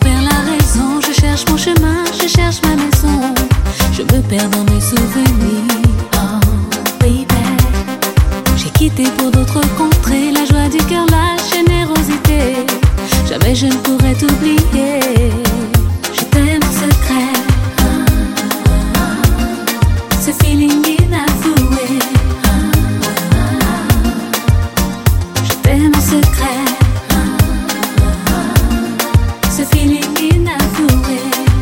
perds la raison, je cherche mon chemin, je cherche ma maison. Je me perds dans mes souvenirs. Oh baby, j'ai quitté pour d'autres contrées la joie du cœur, la générosité. Jamais je ne pourrais t'oublier. Je t'aime en secret. Ce feeling inavoué. Je t'aime en secret. Ce feeling inavoué.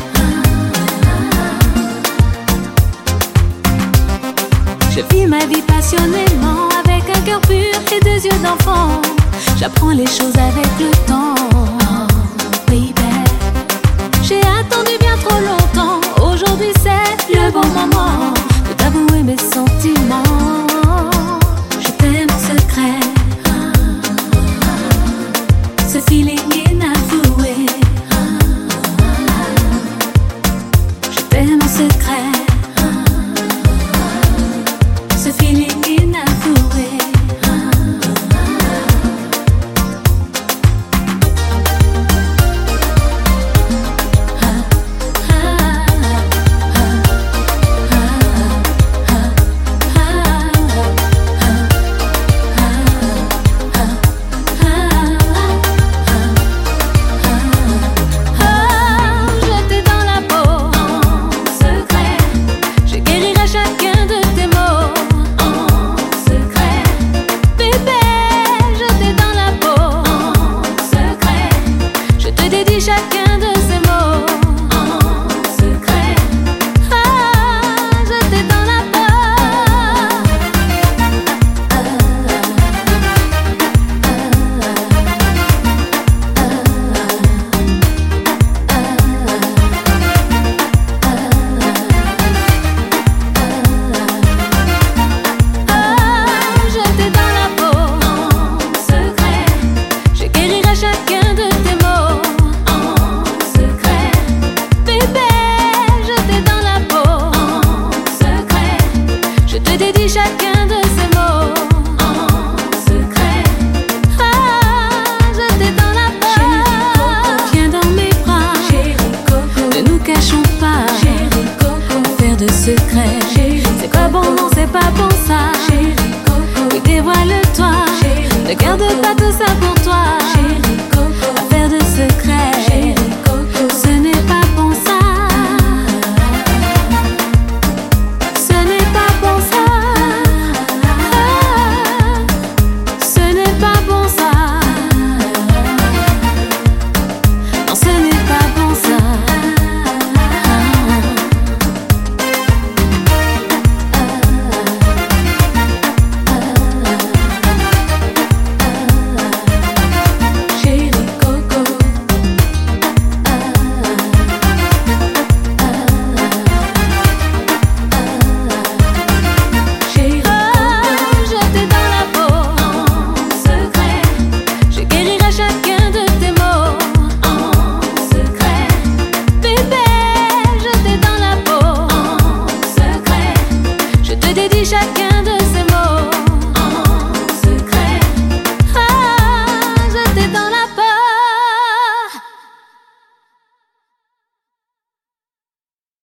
Je vis ma vie passionnément, avec un cœur pur et des yeux d'enfant. J'apprends les choses avec le temps. Oh baby, j'ai attendu bien trop longtemps. Aujourd'hui c'est le bon moment de t'avouer mes sentiments. Je t'aime en secret. Ce feeling inavoué. Je t'aime en secret. Ce feeling inavoué. Chacun